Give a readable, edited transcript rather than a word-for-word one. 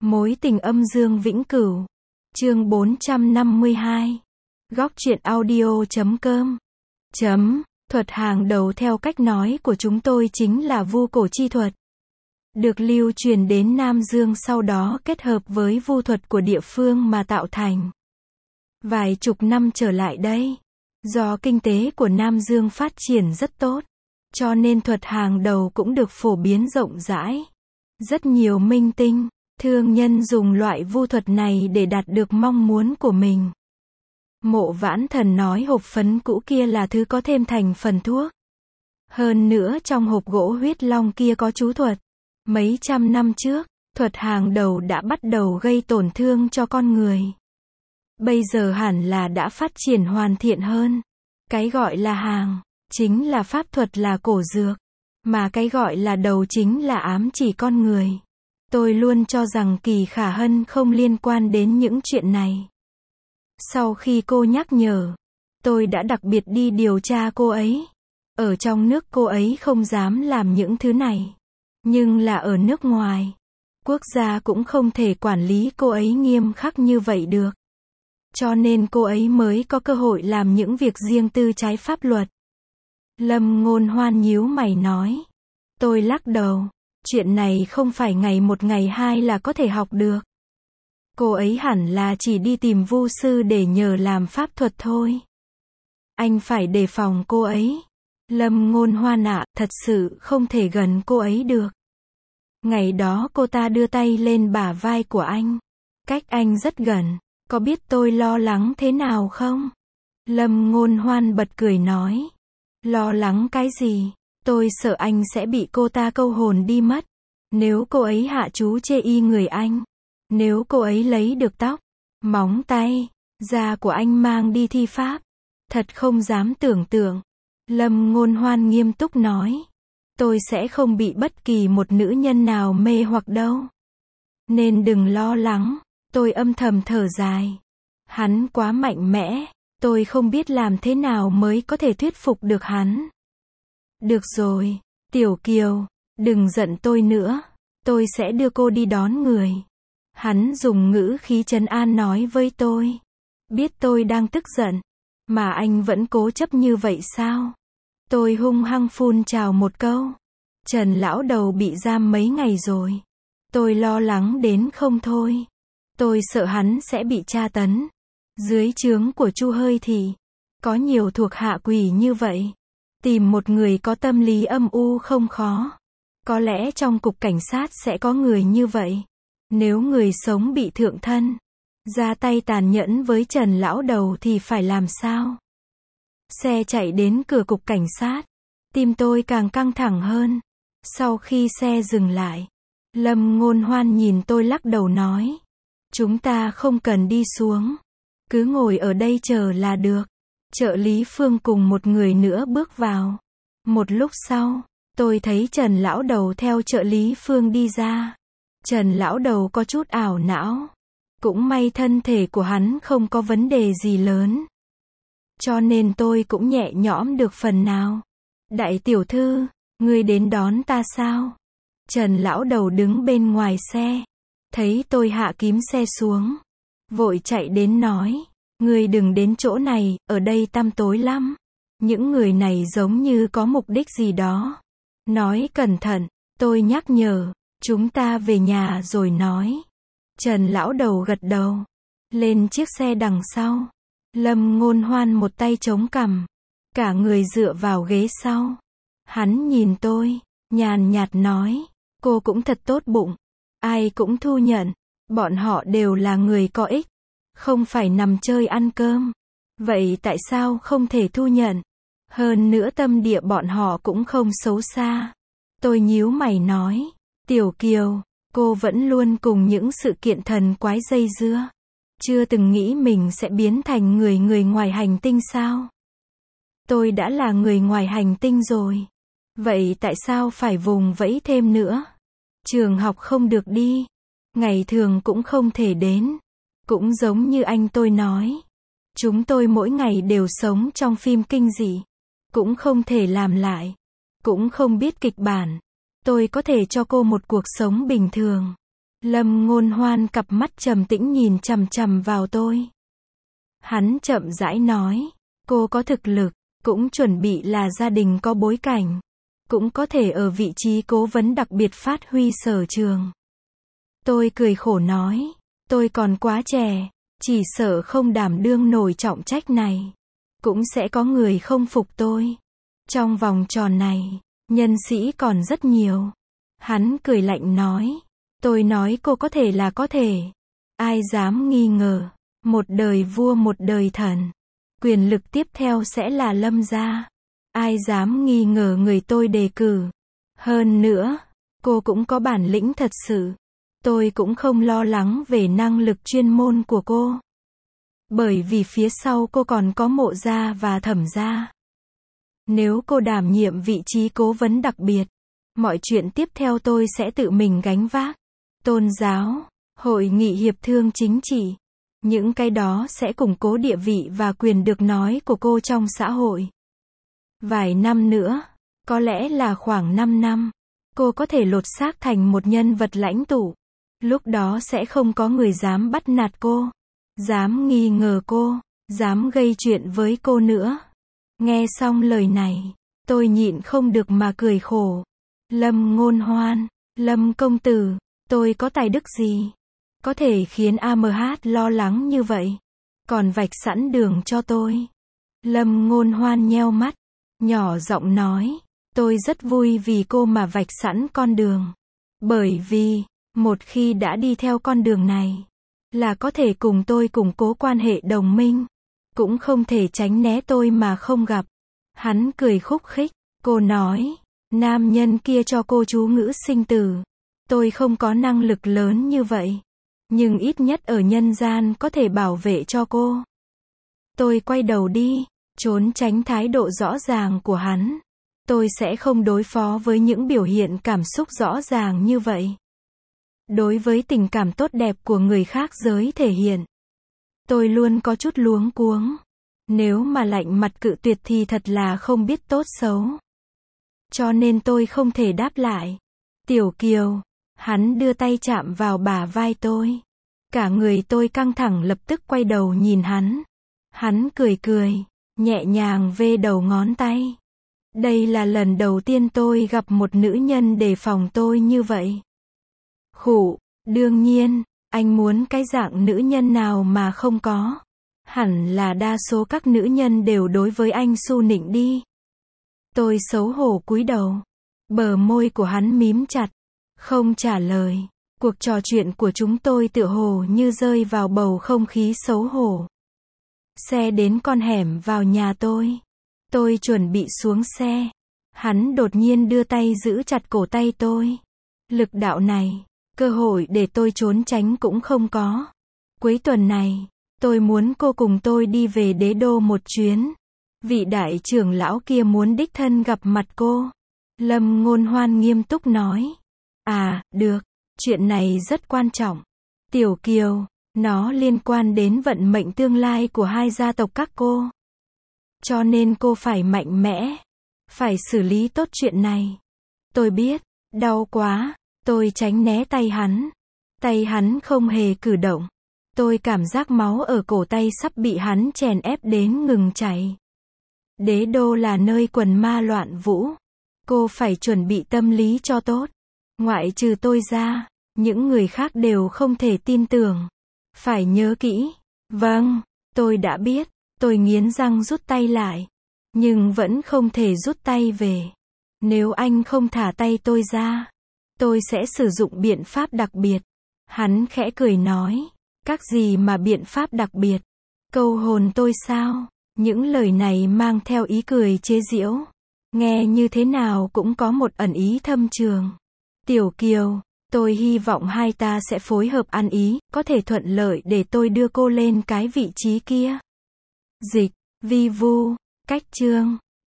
Mối tình âm dương vĩnh cửu. Chương 452. Góc truyện audio.com. Thuật hàng đầu theo cách nói của chúng tôi chính là vu cổ chi thuật. Được lưu truyền đến Nam Dương sau đó kết hợp với vu thuật của địa phương mà tạo thành. Vài chục năm trở lại đây, do kinh tế của Nam Dương phát triển rất tốt, cho nên thuật hàng đầu cũng được phổ biến rộng rãi. Rất nhiều minh tinh, thương nhân dùng loại vu thuật này để đạt được mong muốn của mình. Mộ Vãn Thần nói hộp phấn cũ kia là thứ có thêm thành phần thuốc. Hơn nữa trong hộp gỗ huyết long kia có chú thuật. Mấy trăm năm trước, thuật hàng đầu đã bắt đầu gây tổn thương cho con người. Bây giờ hẳn là đã phát triển hoàn thiện hơn. Cái gọi là hàng, chính là pháp thuật là cổ dược. Mà cái gọi là đầu chính là ám chỉ con người. Tôi luôn cho rằng Kỳ Khả Hân không liên quan đến những chuyện này. Sau khi cô nhắc nhở, tôi đã đặc biệt đi điều tra cô ấy. Ở trong nước cô ấy không dám làm những thứ này. Nhưng là ở nước ngoài, quốc gia cũng không thể quản lý cô ấy nghiêm khắc như vậy được. Cho nên cô ấy mới có cơ hội làm những việc riêng tư trái pháp luật. Lâm Ngôn Hoan nhíu mày nói. Tôi lắc đầu. Chuyện này không phải ngày một ngày hai là có thể học được. Cô ấy hẳn là chỉ đi tìm vu sư để nhờ làm pháp thuật thôi. Anh phải đề phòng cô ấy. Lâm Ngôn Hoan ạ, thật sự không thể gần cô ấy được. Ngày đó cô ta đưa tay lên bả vai của anh. Cách anh rất gần. Có biết tôi lo lắng thế nào không? Lâm Ngôn Hoan bật cười nói. Lo lắng cái gì? Tôi sợ anh sẽ bị cô ta câu hồn đi mất. Nếu cô ấy hạ chú chê y người anh. Nếu cô ấy lấy được tóc, móng tay, da của anh mang đi thi pháp. Thật không dám tưởng tượng. Lâm Ngôn Hoan nghiêm túc nói. Tôi sẽ không bị bất kỳ một nữ nhân nào mê hoặc đâu. Nên đừng lo lắng. Tôi âm thầm thở dài. Hắn quá mạnh mẽ. Tôi không biết làm thế nào mới có thể thuyết phục được hắn. Được rồi, Tiểu Kiều, đừng giận tôi nữa. Tôi sẽ đưa cô đi đón người. Hắn dùng ngữ khí trấn an nói với tôi. Biết tôi đang tức giận, mà anh vẫn cố chấp như vậy sao? Tôi hung hăng phun trào một câu. Trần lão đầu bị giam mấy ngày rồi. Tôi lo lắng đến không thôi. Tôi sợ hắn sẽ bị tra tấn. Dưới trướng của Chu Hơi thì có nhiều thuộc hạ quỷ như vậy. Tìm một người có tâm lý âm u không khó. Có lẽ trong cục cảnh sát sẽ có người như vậy. Nếu người sống bị thượng thân, ra tay tàn nhẫn với Trần lão đầu thì phải làm sao? Xe chạy đến cửa cục cảnh sát. Tim tôi càng căng thẳng hơn. Sau khi xe dừng lại, Lâm Ngôn Hoan nhìn tôi lắc đầu nói. Chúng ta không cần đi xuống. Cứ ngồi ở đây chờ là được. Trợ lý Phương cùng một người nữa bước vào. Một lúc sau, tôi thấy Trần lão đầu theo trợ lý Phương đi ra. Trần lão đầu có chút ảo não. Cũng may thân thể của hắn không có vấn đề gì lớn. Cho nên tôi cũng nhẹ nhõm được phần nào. Đại tiểu thư, ngươi đến đón ta sao? Trần lão đầu đứng bên ngoài xe. Thấy tôi hạ kým xe xuống. Vội chạy đến nói. Ngươi đừng đến chỗ này, ở đây tăm tối lắm. Những người này giống như có mục đích gì đó. Nói cẩn thận, tôi nhắc nhở. Chúng ta về nhà rồi nói. Trần lão đầu gật đầu. Lên chiếc xe đằng sau. Lâm Ngôn Hoan một tay chống cằm. Cả người dựa vào ghế sau. Hắn nhìn tôi, nhàn nhạt nói. Cô cũng thật tốt bụng. Ai cũng thu nhận. Bọn họ đều là người có ích. Không phải nằm chơi ăn cơm. Vậy tại sao không thể thu nhận? Hơn nữa tâm địa bọn họ cũng không xấu xa. Tôi nhíu mày nói. Tiểu Kiều, cô vẫn luôn cùng những sự kiện thần quái dây dưa. Chưa từng nghĩ mình sẽ biến thành người ngoài hành tinh sao? Tôi đã là người ngoài hành tinh rồi. Vậy tại sao phải vùng vẫy thêm nữa? Trường học không được đi. Ngày thường cũng không thể đến. Cũng giống như anh tôi nói. Chúng tôi mỗi ngày đều sống trong phim kinh dị. Cũng không thể làm lại. Cũng không biết kịch bản. Tôi có thể cho cô một cuộc sống bình thường. Lâm Ngôn Hoan cặp mắt trầm tĩnh nhìn chằm chằm vào tôi. Hắn chậm rãi nói, cô có thực lực, cũng chuẩn bị là gia đình có bối cảnh, cũng có thể ở vị trí cố vấn đặc biệt phát huy sở trường. Tôi cười khổ nói, tôi còn quá trẻ, chỉ sợ không đảm đương nổi trọng trách này. Cũng sẽ có người không phục tôi. Trong vòng tròn này, nhân sĩ còn rất nhiều. Hắn cười lạnh nói, tôi nói cô có thể là có thể. Ai dám nghi ngờ, một đời vua một đời thần. Quyền lực tiếp theo sẽ là Lâm gia. Ai dám nghi ngờ người tôi đề cử. Hơn nữa, cô cũng có bản lĩnh thật sự. Tôi cũng không lo lắng về năng lực chuyên môn của cô. Bởi vì phía sau cô còn có Mộ gia và Thẩm gia. Nếu cô đảm nhiệm vị trí cố vấn đặc biệt, mọi chuyện tiếp theo tôi sẽ tự mình gánh vác. Tôn giáo, hội nghị hiệp thương chính trị, những cái đó sẽ củng cố địa vị và quyền được nói của cô trong xã hội. Vài năm nữa, có lẽ là khoảng 5 năm, cô có thể lột xác thành một nhân vật lãnh tụ. Lúc đó sẽ không có người dám bắt nạt cô, dám nghi ngờ cô, dám gây chuyện với cô nữa. Nghe xong lời này, tôi nhịn không được mà cười khổ. Lâm Ngôn Hoan, Lâm công tử, tôi có tài đức gì? Có thể khiến AMH lo lắng như vậy? Còn vạch sẵn đường cho tôi. Lâm Ngôn Hoan nheo mắt, nhỏ giọng nói, tôi rất vui vì cô mà vạch sẵn con đường. Bởi vì, một khi đã đi theo con đường này, là có thể cùng tôi củng cố quan hệ đồng minh. Cũng không thể tránh né tôi mà không gặp. Hắn cười khúc khích, cô nói, nam nhân kia cho cô chú ngữ sinh tử. Tôi không có năng lực lớn như vậy. Nhưng ít nhất ở nhân gian có thể bảo vệ cho cô. Tôi quay đầu đi, trốn tránh thái độ rõ ràng của hắn. Tôi sẽ không đối phó với những biểu hiện cảm xúc rõ ràng như vậy. Đối với tình cảm tốt đẹp của người khác giới thể hiện, tôi luôn có chút luống cuống. Nếu mà lạnh mặt cự tuyệt thì thật là không biết tốt xấu. Cho nên tôi không thể đáp lại. Tiểu Kiều, hắn đưa tay chạm vào bả vai tôi. Cả người tôi căng thẳng lập tức quay đầu nhìn hắn. Hắn cười cười, nhẹ nhàng vê đầu ngón tay. Đây là lần đầu tiên tôi gặp một nữ nhân đề phòng tôi như vậy. Khụ, đương nhiên, anh muốn cái dạng nữ nhân nào mà không có. Hẳn là đa số các nữ nhân đều đối với anh su nịnh đi. Tôi xấu hổ cúi đầu. Bờ môi của hắn mím chặt. Không trả lời. Cuộc trò chuyện của chúng tôi tựa hồ như rơi vào bầu không khí xấu hổ. Xe đến con hẻm vào nhà tôi. Tôi chuẩn bị xuống xe. Hắn đột nhiên đưa tay giữ chặt cổ tay tôi. Lực đạo này, cơ hội để tôi trốn tránh cũng không có. Cuối tuần này, tôi muốn cô cùng tôi đi về đế đô một chuyến. Vị đại trưởng lão kia muốn đích thân gặp mặt cô. Lâm Ngôn Hoan nghiêm túc nói. À, được. Chuyện này rất quan trọng. Tiểu Kiều, nó liên quan đến vận mệnh tương lai của hai gia tộc các cô. Cho nên cô phải mạnh mẽ. Phải xử lý tốt chuyện này. Tôi biết, đau quá. Tôi tránh né tay hắn. Tay hắn không hề cử động. Tôi cảm giác máu ở cổ tay sắp bị hắn chèn ép đến ngừng chảy. Đế đô là nơi quần ma loạn vũ. Cô phải chuẩn bị tâm lý cho tốt. Ngoại trừ tôi ra, những người khác đều không thể tin tưởng. Phải nhớ kỹ. Vâng, tôi đã biết. Tôi nghiến răng rút tay lại. Nhưng vẫn không thể rút tay về. Nếu anh không thả tay tôi ra, tôi sẽ sử dụng biện pháp đặc biệt. Hắn khẽ cười nói. Các gì mà biện pháp đặc biệt? Câu hồn tôi sao? Những lời này mang theo ý cười chế giễu. Nghe như thế nào cũng có một ẩn ý thâm trường. Tiểu Kiều, tôi hy vọng hai ta sẽ phối hợp ăn ý, có thể thuận lợi để tôi đưa cô lên cái vị trí kia. Dịch, vi vu, cách chương.